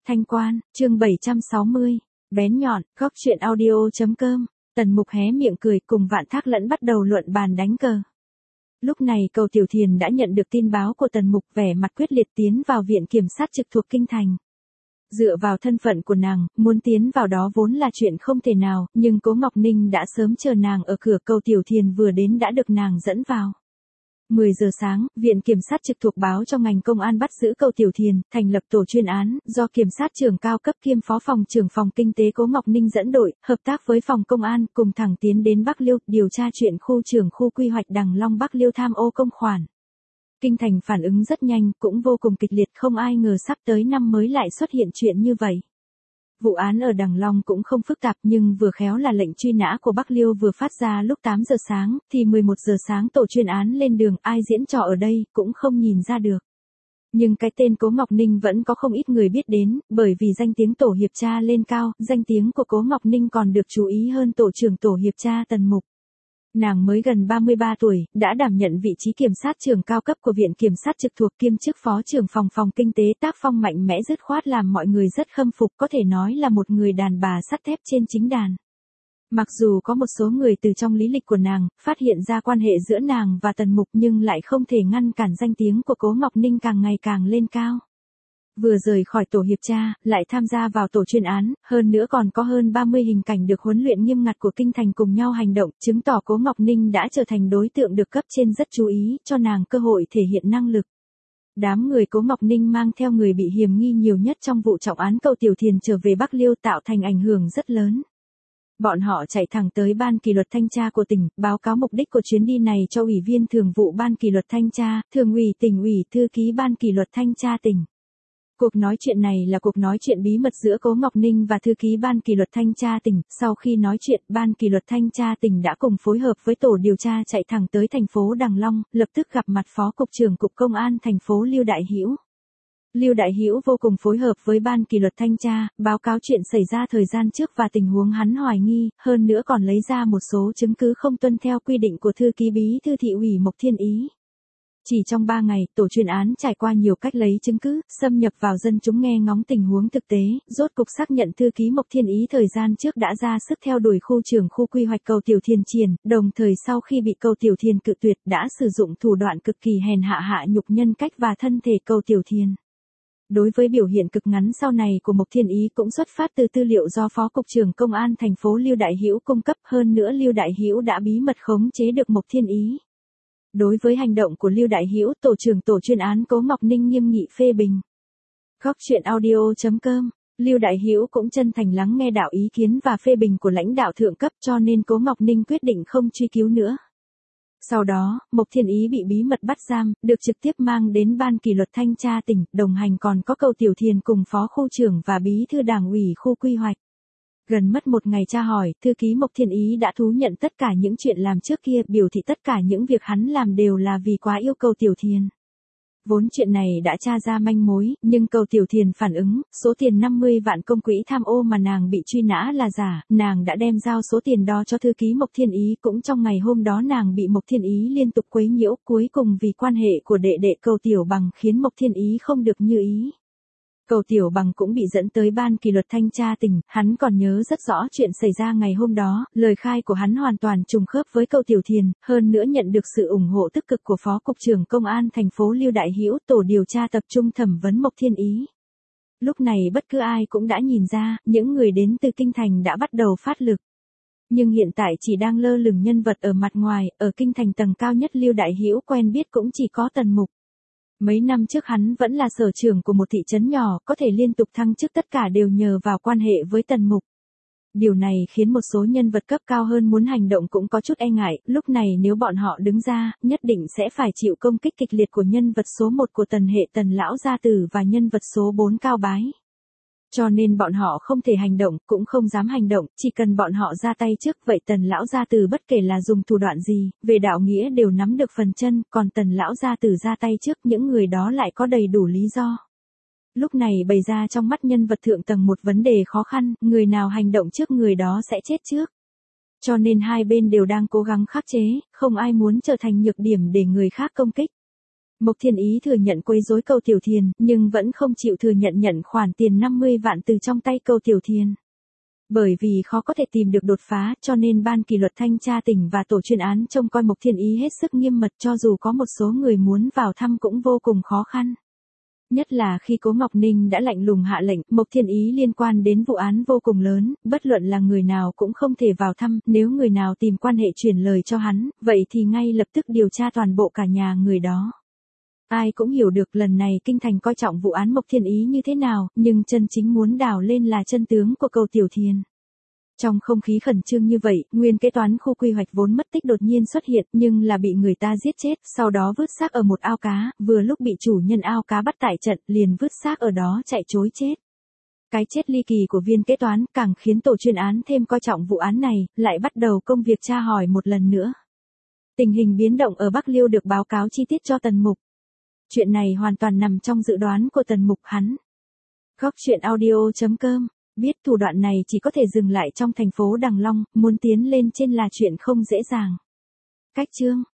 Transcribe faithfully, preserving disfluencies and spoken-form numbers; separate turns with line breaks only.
Thanh Quan, chương bảy trăm sáu mươi, bén nhọn, góc truyện audio chấm com, Tần Mục hé miệng cười cùng Vạn Thác Lẫn bắt đầu luận bàn đánh cờ. Lúc này Cầu Tiểu Thiền đã nhận được tin báo của Tần Mục, vẻ mặt quyết liệt tiến vào viện kiểm sát trực thuộc kinh thành. Dựa vào thân phận của nàng, muốn tiến vào đó vốn là chuyện không thể nào, nhưng Cố Ngọc Ninh đã sớm chờ nàng ở cửa. Cầu Tiểu Thiền vừa đến đã được nàng dẫn vào. mười giờ sáng, Viện Kiểm sát trực thuộc báo cho ngành công an bắt giữ Cầu Tiểu Thiền, thành lập tổ chuyên án, do Kiểm sát trưởng cao cấp kiêm Phó phòng trưởng phòng kinh tế Cố Ngọc Ninh dẫn đội, hợp tác với phòng công an, cùng thẳng tiến đến Bắc Liêu, điều tra chuyện khu trưởng khu quy hoạch Đằng Long Bắc Liêu tham ô công khoản. Kinh thành phản ứng rất nhanh, cũng vô cùng kịch liệt, không ai ngờ sắp tới năm mới lại xuất hiện chuyện như vậy. Vụ án ở Đằng Long cũng không phức tạp, nhưng vừa khéo là lệnh truy nã của Bắc Liêu vừa phát ra lúc tám giờ sáng, thì mười một giờ sáng tổ chuyên án lên đường, ai diễn trò ở đây cũng không nhìn ra được. Nhưng cái tên Cố Ngọc Ninh vẫn có không ít người biết đến, bởi vì danh tiếng tổ hiệp tra lên cao, danh tiếng của Cố Ngọc Ninh còn được chú ý hơn tổ trưởng tổ hiệp tra Tần Mục. Nàng mới gần ba mươi ba tuổi, đã đảm nhận vị trí kiểm sát trưởng cao cấp của Viện Kiểm sát trực thuộc kiêm chức phó trưởng phòng phòng kinh tế, tác phong mạnh mẽ dứt khoát làm mọi người rất khâm phục, có thể nói là một người đàn bà sắt thép trên chính đàn. Mặc dù có một số người từ trong lý lịch của nàng, phát hiện ra quan hệ giữa nàng và Tần Mục, nhưng lại không thể ngăn cản danh tiếng của Cố Ngọc Ninh càng ngày càng lên cao. Vừa rời khỏi tổ hiệp tra, lại tham gia vào tổ chuyên án, hơn nữa còn có hơn ba mươi hình cảnh được huấn luyện nghiêm ngặt của kinh thành cùng nhau hành động, chứng tỏ Cố Ngọc Ninh đã trở thành đối tượng được cấp trên rất chú ý, cho nàng cơ hội thể hiện năng lực. Đám người Cố Ngọc Ninh mang theo người bị hiềm nghi nhiều nhất trong vụ trọng án Cầu Tiểu Thiền trở về Bắc Liêu, tạo thành ảnh hưởng rất lớn. Bọn họ chạy thẳng tới Ban Kỷ luật Thanh tra của tỉnh, báo cáo mục đích của chuyến đi này cho Ủy viên Thường vụ Ban Kỷ luật Thanh tra, Thường ủy tỉnh ủy, Thư ký Ban Kỷ luật Thanh tra tỉnh. Cuộc nói chuyện này là cuộc nói chuyện bí mật giữa Cố Ngọc Ninh và Thư ký Ban Kỷ luật Thanh tra tỉnh. Sau khi nói chuyện, Ban Kỷ luật Thanh tra tỉnh đã cùng phối hợp với tổ điều tra chạy thẳng tới thành phố Đằng Long, lập tức gặp mặt Phó Cục trưởng Cục Công an thành phố Lưu Đại Hữu. Lưu Đại Hữu vô cùng phối hợp với Ban Kỷ luật Thanh tra, báo cáo chuyện xảy ra thời gian trước và tình huống hắn hoài nghi, hơn nữa còn lấy ra một số chứng cứ không tuân theo quy định của Thư ký Bí thư Thị ủy Mộc Thiên Ý. Chỉ trong ba ngày, tổ chuyên án trải qua nhiều cách lấy chứng cứ, xâm nhập vào dân chúng nghe ngóng tình huống thực tế, rốt cục xác nhận Thư ký Mộc Thiên Ý thời gian trước đã ra sức theo đuổi khu trưởng khu quy hoạch Cầu Tiểu Thiền triển, đồng thời sau khi bị Cầu Tiểu Thiền cự tuyệt đã sử dụng thủ đoạn cực kỳ hèn hạ hạ nhục nhân cách và thân thể Cầu Tiểu Thiền. Đối với biểu hiện cực ngắn sau này của Mộc Thiên Ý cũng xuất phát từ tư liệu do Phó Cục trưởng Công an thành phố Lưu Đại Hữu cung cấp, hơn nữa Lưu Đại Hữu đã bí mật khống chế được Mộc Thiên Ý. Đối với hành động của Lưu Đại Hữu, tổ trưởng tổ chuyên án Cố Ngọc Ninh nghiêm nghị phê bình. Góc truyện audio chấm com, Lưu Đại Hữu cũng chân thành lắng nghe đạo ý kiến và phê bình của lãnh đạo thượng cấp, cho nên Cố Ngọc Ninh quyết định không truy cứu nữa. Sau đó, Mộc Thiên Ý bị bí mật bắt giam, được trực tiếp mang đến Ban Kỷ luật Thanh tra tỉnh, đồng hành còn có Cầu Tiểu Thiền cùng Phó khu trưởng và Bí thư Đảng ủy khu quy hoạch. Gần mất một ngày tra hỏi, thư ký Mộc Thiên Ý đã thú nhận tất cả những chuyện làm trước kia, biểu thị tất cả những việc hắn làm đều là vì quá yêu Cầu Tiểu Thiền. Vốn chuyện này đã tra ra manh mối, nhưng Cầu Tiểu Thiền phản ứng, số tiền năm mươi vạn công quỹ tham ô mà nàng bị truy nã là giả, nàng đã đem giao số tiền đó cho thư ký Mộc Thiên Ý. Cũng trong ngày hôm đó nàng bị Mộc Thiên Ý liên tục quấy nhiễu, cuối cùng vì quan hệ của đệ đệ Cầu Tiểu Bằng khiến Mộc Thiên Ý không được như ý. Cầu Tiểu Bằng cũng bị dẫn tới Ban Kỷ luật Thanh tra tỉnh, hắn còn nhớ rất rõ chuyện xảy ra ngày hôm đó, lời khai của hắn hoàn toàn trùng khớp với Cầu Tiểu Thiền, hơn nữa nhận được sự ủng hộ tích cực của Phó Cục trưởng Công an thành phố Lưu Đại Hữu, tổ điều tra tập trung thẩm vấn Mộc Thiên Ý. Lúc này bất cứ ai cũng đã nhìn ra, những người đến từ kinh thành đã bắt đầu phát lực. Nhưng hiện tại chỉ đang lơ lửng nhân vật ở mặt ngoài, ở kinh thành tầng cao nhất Lưu Đại Hữu quen biết cũng chỉ có Tần Mục. Mấy năm trước hắn vẫn là sở trưởng của một thị trấn nhỏ, có thể liên tục thăng chức tất cả đều nhờ vào quan hệ với Tần Mục. Điều này khiến một số nhân vật cấp cao hơn muốn hành động cũng có chút e ngại, lúc này nếu bọn họ đứng ra, nhất định sẽ phải chịu công kích kịch liệt của nhân vật số một của Tần hệ Tần Lão Gia Tử và nhân vật số bốn Cao Bái. Cho nên bọn họ không thể hành động, cũng không dám hành động, chỉ cần bọn họ ra tay trước, vậy Tần Lão Gia Tử bất kể là dùng thủ đoạn gì, về đạo nghĩa đều nắm được phần chân, còn Tần Lão Gia Tử ra tay trước, những người đó lại có đầy đủ lý do. Lúc này bày ra trong mắt nhân vật thượng tầng một vấn đề khó khăn, người nào hành động trước người đó sẽ chết trước. Cho nên hai bên đều đang cố gắng khắc chế, không ai muốn trở thành nhược điểm để người khác công kích. Mộc Thiên Ý thừa nhận quấy rối Cầu Tiểu Thiền, nhưng vẫn không chịu thừa nhận nhận khoản tiền năm mươi vạn từ trong tay Cầu Tiểu Thiền. Bởi vì khó có thể tìm được đột phá, cho nên ban kỷ luật thanh tra tỉnh và tổ chuyên án trông coi Mộc Thiên Ý hết sức nghiêm mật, cho dù có một số người muốn vào thăm cũng vô cùng khó khăn. Nhất là khi Cố Ngọc Ninh đã lạnh lùng hạ lệnh, Mộc Thiên Ý liên quan đến vụ án vô cùng lớn, bất luận là người nào cũng không thể vào thăm, nếu người nào tìm quan hệ chuyển lời cho hắn, vậy thì ngay lập tức điều tra toàn bộ cả nhà người đó. Ai cũng hiểu được lần này kinh thành coi trọng vụ án Mộc Thiên Ý như thế nào, nhưng chân chính muốn đào lên là chân tướng của Cầu Tiểu Thiền. Trong không khí khẩn trương như vậy, nguyên kế toán khu quy hoạch vốn mất tích đột nhiên xuất hiện, nhưng là bị người ta giết chết, sau đó vứt xác ở một ao cá, vừa lúc bị chủ nhân ao cá bắt tại trận, liền vứt xác ở đó chạy trối chết. Cái chết ly kỳ của viên kế toán càng khiến tổ chuyên án thêm coi trọng vụ án này, lại bắt đầu công việc tra hỏi một lần nữa. Tình hình biến động ở Bắc Liêu được báo cáo chi tiết cho Tần Mục. Chuyện này hoàn toàn nằm trong dự đoán của Tần Mục hắn. Góc truyện audio chấm com biết thủ đoạn này chỉ có thể dừng lại trong thành phố Đằng Long, muốn tiến lên trên là chuyện không dễ dàng. Cách chương